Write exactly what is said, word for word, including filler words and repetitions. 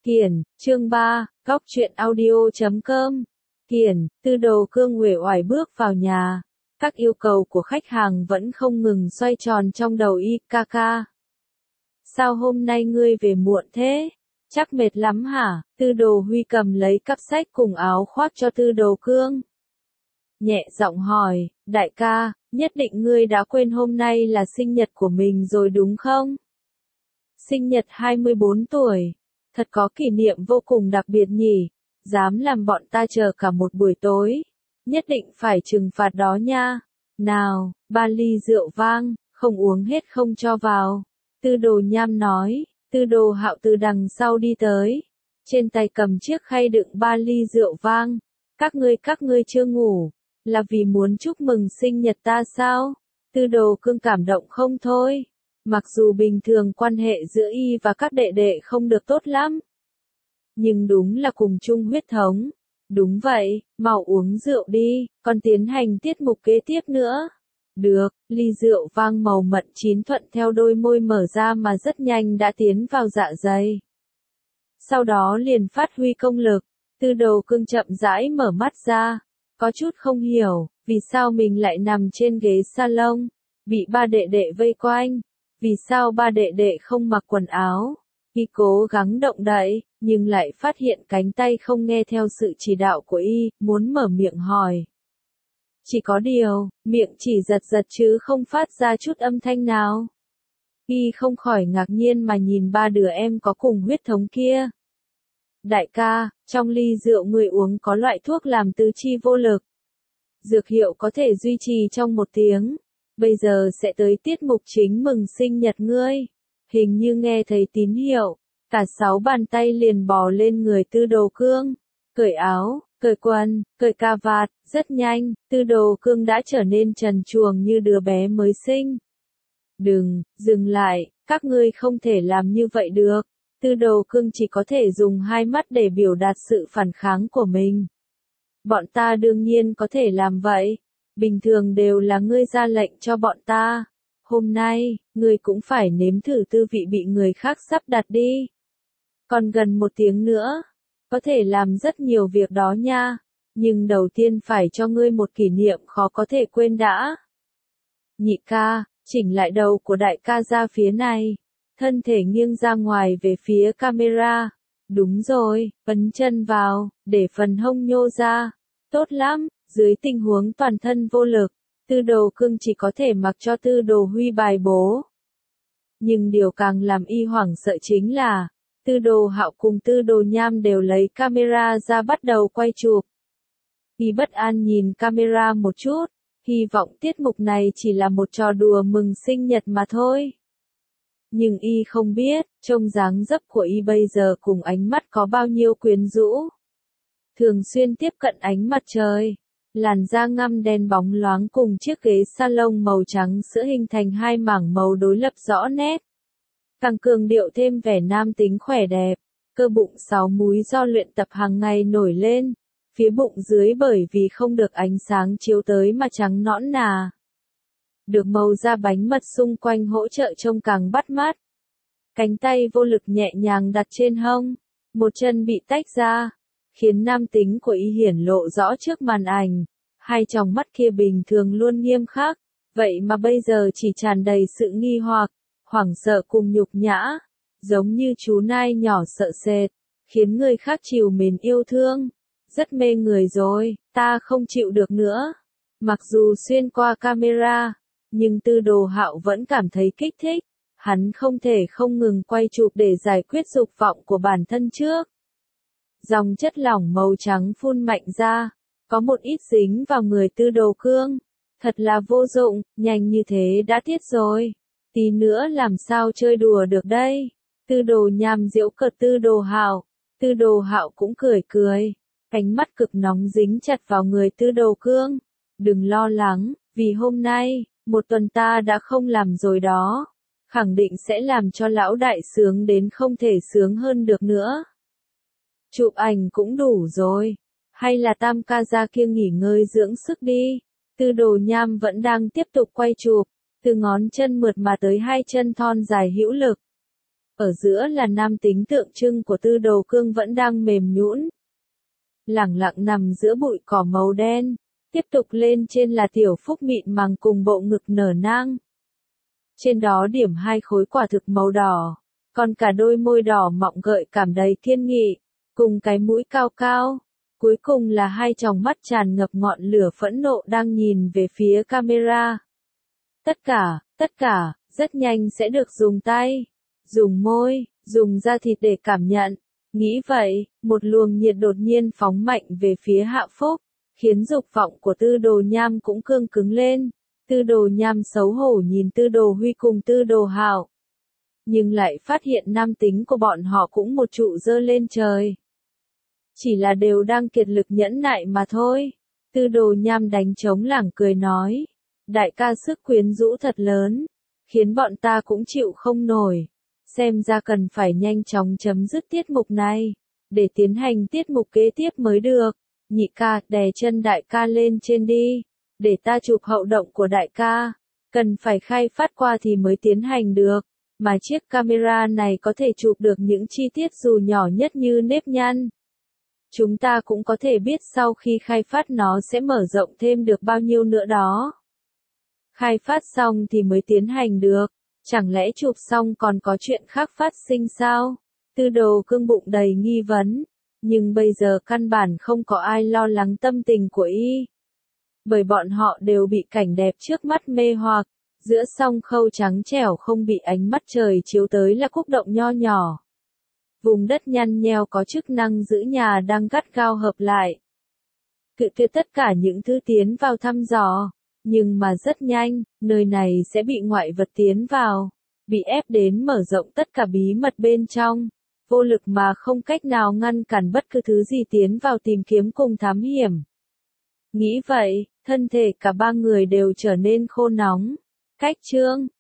Kiển, chương ba, góc truyện audio chấm com. Kiển, Tư Đồ Cương uể oải bước vào nhà. Các yêu cầu của khách hàng vẫn không ngừng xoay tròn trong đầu y, ca ca. Sao hôm nay ngươi về muộn thế? Chắc mệt lắm hả? Tư Đồ Huy cầm lấy cặp sách cùng áo khoác cho Tư Đồ Cương. Nhẹ giọng hỏi, đại ca, nhất định ngươi đã quên hôm nay là sinh nhật của mình rồi đúng không? Sinh nhật hai mươi bốn tuổi. Thật có kỷ niệm vô cùng đặc biệt nhỉ, dám làm bọn ta chờ cả một buổi tối. Nhất định phải trừng phạt đó nha. Nào, ba ly rượu vang, không uống hết không cho vào. Tư Đồ Nham nói, Tư Đồ Hạo từ đằng sau đi tới. Trên tay cầm chiếc khay đựng ba ly rượu vang. Các ngươi các ngươi chưa ngủ, là vì muốn chúc mừng sinh nhật ta sao? Tư Đồ Cương cảm động không thôi. Mặc dù bình thường quan hệ giữa y và các đệ đệ không được tốt lắm, nhưng đúng là cùng chung huyết thống. Đúng vậy, mau uống rượu đi, còn tiến hành tiết mục kế tiếp nữa. Được, ly rượu vang màu mận chín thuận theo đôi môi mở ra mà rất nhanh đã tiến vào dạ dày. Sau đó liền phát huy công lực, Tư Đồ Cương chậm rãi mở mắt ra, có chút không hiểu, vì sao mình lại nằm trên ghế salon, bị ba đệ đệ vây quanh. Vì sao ba đệ đệ không mặc quần áo? Y cố gắng động đậy, nhưng lại phát hiện cánh tay không nghe theo sự chỉ đạo của y, muốn mở miệng hỏi. Chỉ có điều, miệng chỉ giật giật chứ không phát ra chút âm thanh nào. Y không khỏi ngạc nhiên mà nhìn ba đứa em có cùng huyết thống kia. Đại ca, trong ly rượu người uống có loại thuốc làm tứ chi vô lực. Dược hiệu có thể duy trì trong một tiếng. Bây giờ sẽ tới tiết mục chính mừng sinh nhật ngươi. Hình như nghe thấy tín hiệu, cả sáu bàn tay liền bò lên người Tư Đồ Cương. Cởi áo, cởi quần, cởi cà vạt, rất nhanh, Tư Đồ Cương đã trở nên trần truồng như đứa bé mới sinh. Đừng, dừng lại, các ngươi không thể làm như vậy được. Tư Đồ Cương chỉ có thể dùng hai mắt để biểu đạt sự phản kháng của mình. Bọn ta đương nhiên có thể làm vậy. Bình thường đều là ngươi ra lệnh cho bọn ta. Hôm nay, ngươi cũng phải nếm thử tư vị bị người khác sắp đặt đi. Còn gần một tiếng nữa, có thể làm rất nhiều việc đó nha. Nhưng đầu tiên phải cho ngươi một kỷ niệm khó có thể quên đã. Nhị ca, chỉnh lại đầu của đại ca ra phía này. Thân thể nghiêng ra ngoài về phía camera. Đúng rồi, ấn chân vào, để phần hông nhô ra. Tốt lắm. Dưới tình huống toàn thân vô lực, Tư Đồ Cương chỉ có thể mặc cho Tư Đồ Huy bài bố. Nhưng điều càng làm y hoảng sợ chính là, Tư Đồ Hạo cùng Tư Đồ Nham đều lấy camera ra bắt đầu quay chụp. Y bất an nhìn camera một chút, hy vọng tiết mục này chỉ là một trò đùa mừng sinh nhật mà thôi. Nhưng y không biết, trông dáng dấp của y bây giờ cùng ánh mắt có bao nhiêu quyến rũ. Thường xuyên tiếp cận ánh mặt trời. Làn da ngăm đen bóng loáng cùng chiếc ghế salon màu trắng sữa hình thành hai mảng màu đối lập rõ nét. Càng cường điệu thêm vẻ nam tính khỏe đẹp, cơ bụng sáu múi do luyện tập hàng ngày nổi lên, phía bụng dưới bởi vì không được ánh sáng chiếu tới mà trắng nõn nà. Được màu da bánh mật xung quanh hỗ trợ trông càng bắt mắt. Cánh tay vô lực nhẹ nhàng đặt trên hông, một chân bị tách ra. Khiến nam tính của y hiển lộ rõ trước màn ảnh, hai tròng mắt kia bình thường luôn nghiêm khắc, vậy mà bây giờ chỉ tràn đầy sự nghi hoặc, hoảng sợ cùng nhục nhã, giống như chú nai nhỏ sợ sệt, khiến người khác trìu mến yêu thương, rất mê người rồi, ta không chịu được nữa. Mặc dù xuyên qua camera, nhưng Tư Đồ Hạo vẫn cảm thấy kích thích, hắn không thể không ngừng quay chụp để giải quyết dục vọng của bản thân trước. Dòng chất lỏng màu trắng phun mạnh ra, có một ít dính vào người Tư Đồ Cương. Thật là vô dụng, nhanh như thế đã tiết rồi. Tí nữa làm sao chơi đùa được đây? Tư Đồ Nham giễu cợt Tư Đồ Hạo. Tư Đồ Hạo cũng cười cười. Ánh mắt cực nóng dính chặt vào người Tư Đồ Cương. Đừng lo lắng, vì hôm nay, một tuần ta đã không làm rồi đó. Khẳng định sẽ làm cho lão đại sướng đến không thể sướng hơn được nữa. Chụp ảnh cũng đủ rồi. Hay là tam ca ra kia nghỉ ngơi dưỡng sức đi. Tư Đồ Nham vẫn đang tiếp tục quay chụp. Từ ngón chân mượt mà tới hai chân thon dài hữu lực. Ở giữa là nam tính tượng trưng của Tư Đồ Cương vẫn đang mềm nhũn, lẳng lặng nằm giữa bụi cỏ màu đen. Tiếp tục lên trên là Tiểu Phúc mịn màng cùng bộ ngực nở nang. Trên đó điểm hai khối quả thực màu đỏ, còn cả đôi môi đỏ mọng gợi cảm đầy kiên nghị, cùng cái mũi cao cao. Cuối cùng là hai tròng mắt tràn ngập ngọn lửa phẫn nộ đang nhìn về phía camera. Tất cả, tất cả, rất nhanh sẽ được dùng tay, dùng môi, dùng da thịt để cảm nhận. Nghĩ vậy, một luồng nhiệt đột nhiên phóng mạnh về phía Hạ Phúc, khiến dục vọng của Tư Đồ Nham cũng cương cứng lên. Tư Đồ Nham xấu hổ nhìn Tư Đồ Huy cùng Tư Đồ Hạo, nhưng lại phát hiện nam tính của bọn họ cũng một trụ dơ lên trời. Chỉ là đều đang kiệt lực nhẫn nại mà thôi. Tư Đồ Nham đánh trống lảng cười nói, đại ca sức quyến rũ thật lớn, khiến bọn ta cũng chịu không nổi. Xem ra cần phải nhanh chóng chấm dứt tiết mục này, để tiến hành tiết mục kế tiếp mới được. Nhị ca, đè chân đại ca lên trên đi, để ta chụp hậu động của đại ca. Cần phải khai phát qua thì mới tiến hành được, mà chiếc camera này có thể chụp được những chi tiết dù nhỏ nhất như nếp nhăn. Chúng ta cũng có thể biết sau khi khai phát nó sẽ mở rộng thêm được bao nhiêu nữa đó. Khai phát xong thì mới tiến hành được, chẳng lẽ chụp xong còn có chuyện khác phát sinh sao? Tư Đồ Cương bụng đầy nghi vấn, nhưng bây giờ căn bản không có ai lo lắng tâm tình của y. Bởi bọn họ đều bị cảnh đẹp trước mắt mê hoặc, giữa song khâu trắng trẻo không bị ánh mắt trời chiếu tới là cúc động nho nhỏ. Vùng đất nhăn nheo có chức năng giữ nhà đang gắt gao hợp lại. Cự tuyệt tất cả những thứ tiến vào thăm dò, nhưng mà rất nhanh, nơi này sẽ bị ngoại vật tiến vào, bị ép đến mở rộng tất cả bí mật bên trong, vô lực mà không cách nào ngăn cản bất cứ thứ gì tiến vào tìm kiếm cùng thám hiểm. Nghĩ vậy, thân thể cả ba người đều trở nên khô nóng. Cách chương